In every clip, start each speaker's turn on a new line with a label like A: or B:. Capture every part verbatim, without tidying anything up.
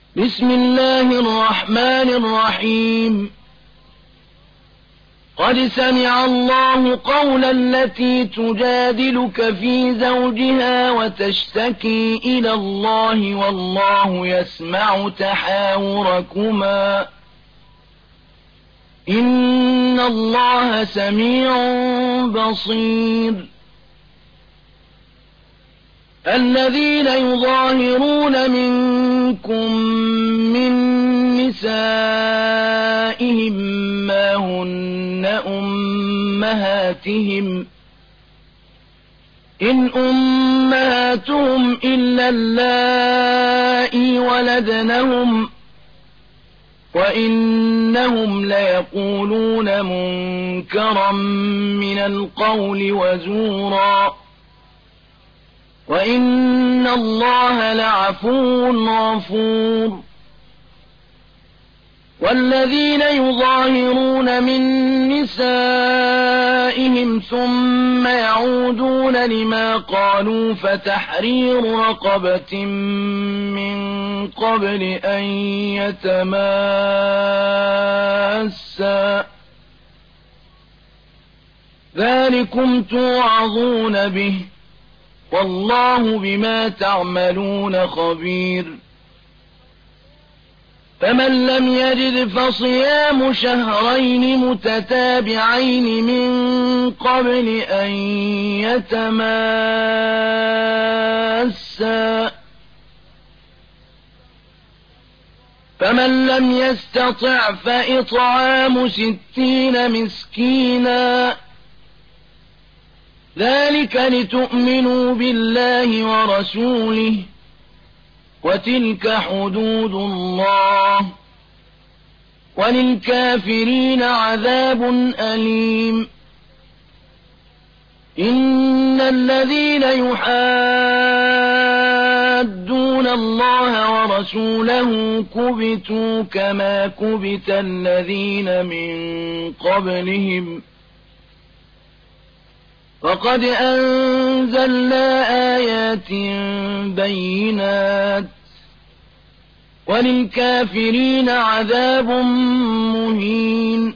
A: بسم الله الرحمن الرحيم قد سمع الله قول التي تجادلك في زوجها وتشتكي إلى الله والله يسمع تحاوركما إن الله سميع بصير الذين يظاهرون منكم من نسائهم ما هن أمهاتهم إن أمهاتهم إلا اللائي ولدنهم وإنهم ليقولون منكرا من القول وزورا وإن الله لعفو غفور والذين يظاهرون من نسائهم ثم يعودون لما قالوا فتحرير رقبة من قبل أن يتماسا ذلكم توعظون به والله بما تعملون خبير فمن لم يجد فصيام شهرين متتابعين من قبل أن يتماسا فمن لم يستطع فإطعام ستين مسكينا ذلك لتؤمنوا بالله ورسوله وتلك حدود الله وللكافرين عذاب أليم إن الذين يحادون الله ورسوله كبتوا كما كبت الذين من قبلهم وقد أنزلنا آيات بينات وللكافرين عذاب مهين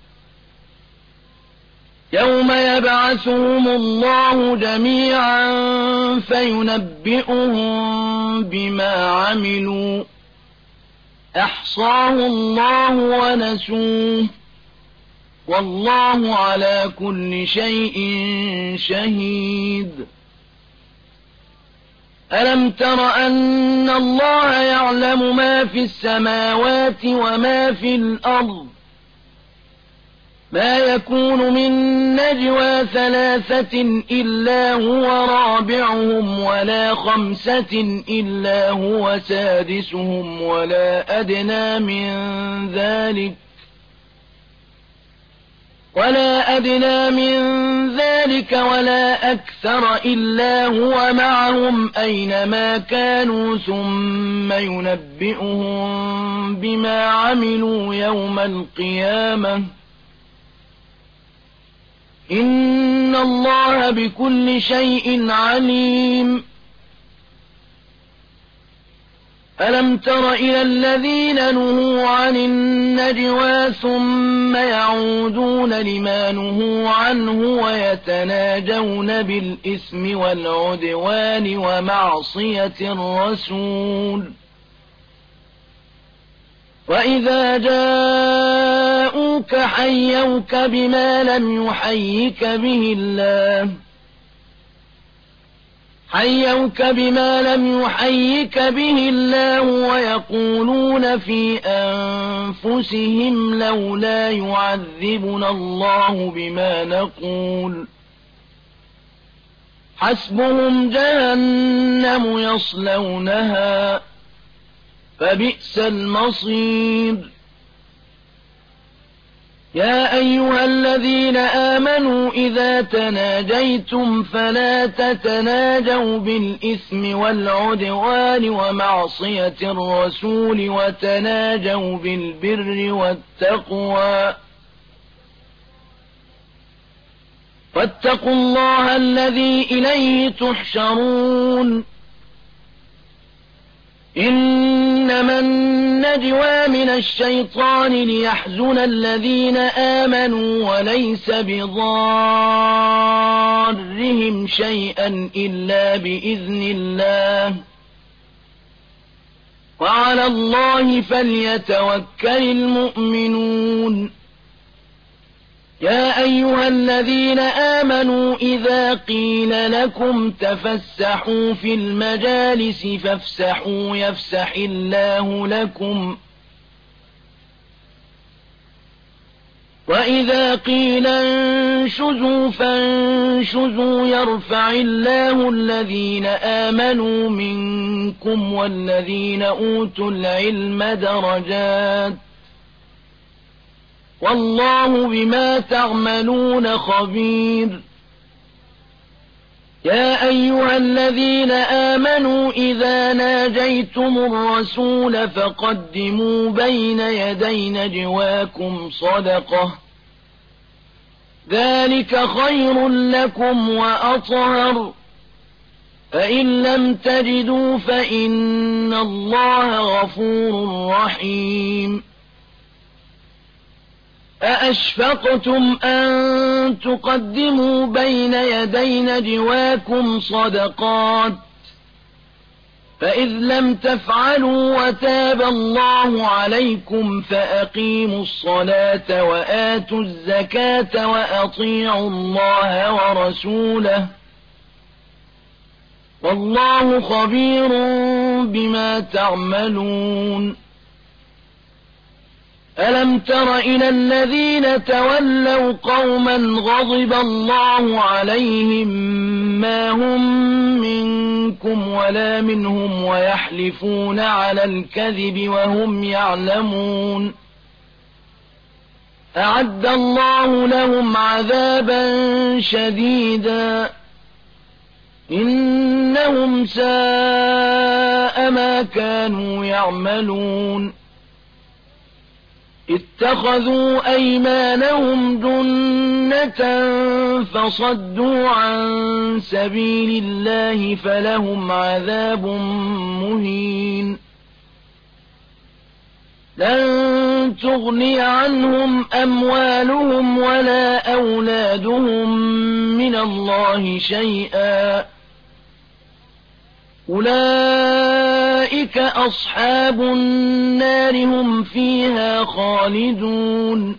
A: يوم يبعثهم الله جميعا فينبئهم بما عملوا أحصاه الله ونسوه والله على كل شيء شهيد ألم تر أن الله يعلم ما في السماوات وما في الأرض ما يكون من نجوى ثلاثة إلا هو رابعهم ولا خمسة إلا هو سادسهم ولا أدنى من ذلك ولا أدنى من ذلك ولا أكثر إلا هو معهم أينما كانوا ثم ينبئهم بما عملوا يوم القيامة إن الله بكل شيء عليم ألم تر إلى الذين نهوا عن النجوى ثم يعودون لما نهوا عنه ويتناجون بالإثم والعدوان ومعصية الرسول وإذا جاءوك حيوك بما لم يحيك به الله حيوك بما لم يحيك به الله ويقولون في أنفسهم لولا يعذبنا الله بما نقول حسبهم جهنم يصلونها فبئس المصير يا أيها الذين آمنوا إذا تناجيتم فلا تتناجوا بالإثم والعدوان ومعصية الرسول وتناجوا بالبر والتقوى واتقوا الله الذي إليه تحشرون إن إنما النجوى من الشيطان ليحزن الذين آمنوا وليس بضارهم شيئا إلا بإذن الله وعلى الله فليتوكل المؤمنون يا أيها الذين آمنوا إذا قيل لكم تفسحوا في المجالس فافسحوا يفسح الله لكم وإذا قيل انشزوا فانشزوا يرفع الله الذين آمنوا منكم والذين أوتوا العلم درجات والله بما تعملون خبير يا أيها الذين آمنوا إذا ناجيتم الرسول فقدموا بين يدي نجواكم صدقة ذلك خير لكم وأطهر فإن لم تجدوا فإن الله غفور رحيم أأشفقتم أن تقدموا بين يدي نجواكم صدقات فإذ لم تفعلوا وتاب الله عليكم فأقيموا الصلاة وآتوا الزكاة وأطيعوا الله ورسوله والله خبير بما تعملون ألم تر إلى الذين تولوا قوما غضب الله عليهم ما هم منكم ولا منهم ويحلفون على الكذب وهم يعلمون أعد الله لهم عذابا شديدا إنهم ساء ما كانوا يعملون اتخذوا أيمانهم جنة فصدوا عن سبيل الله فلهم عذاب مهين لن تغني عنهم أموالهم ولا أولادهم من الله شيئا أولئك أصحاب النار هم فيها خالدون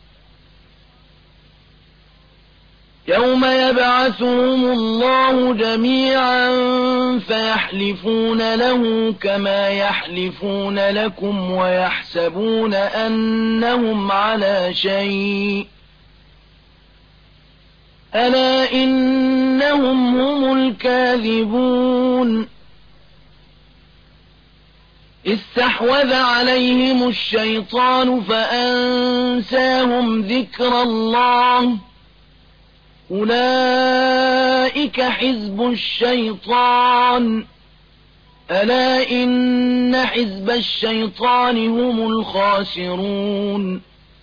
A: يوم يبعثهم الله جميعا فيحلفون له كما يحلفون لكم ويحسبون أنهم على شيء ألا إنهم هم الكاذبون استحوذ عليهم الشيطان فأنساهم ذكر الله أولئك حزب الشيطان ألا إن حزب الشيطان هم الخاسرون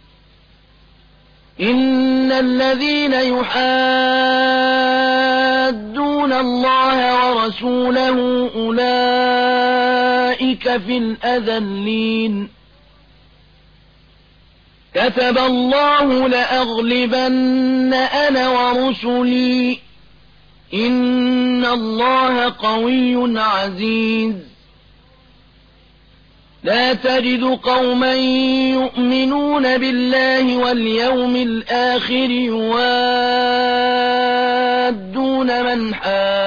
A: إن الذين يحادون الله ورسوله أولئك في الأذلين كتب الله لأغلبن أنا ورسلي إن الله قوي عزيز لا تجد قوما يؤمنون بالله واليوم الآخر يوادون من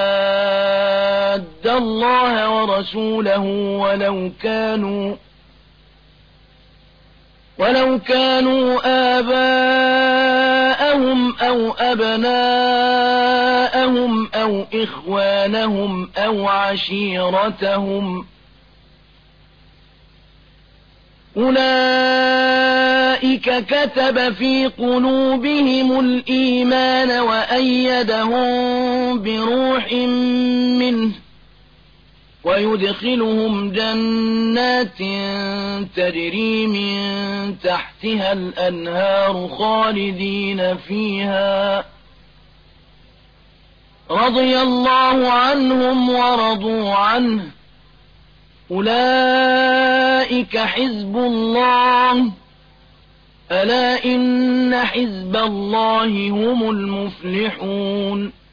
A: حاد الله ورسوله ولو كانوا ولو كانوا آباءهم أو أبناءهم أو إخوانهم أو عشيرتهم أولئك كتب في قلوبهم الإيمان وأيدهم بروح منه ويدخلهم جنات تجري من تحتها الأنهار خالدين فيها رضي الله عنهم ورضوا عنه أولئك حزب الله ألا إن حزب الله هم المفلحون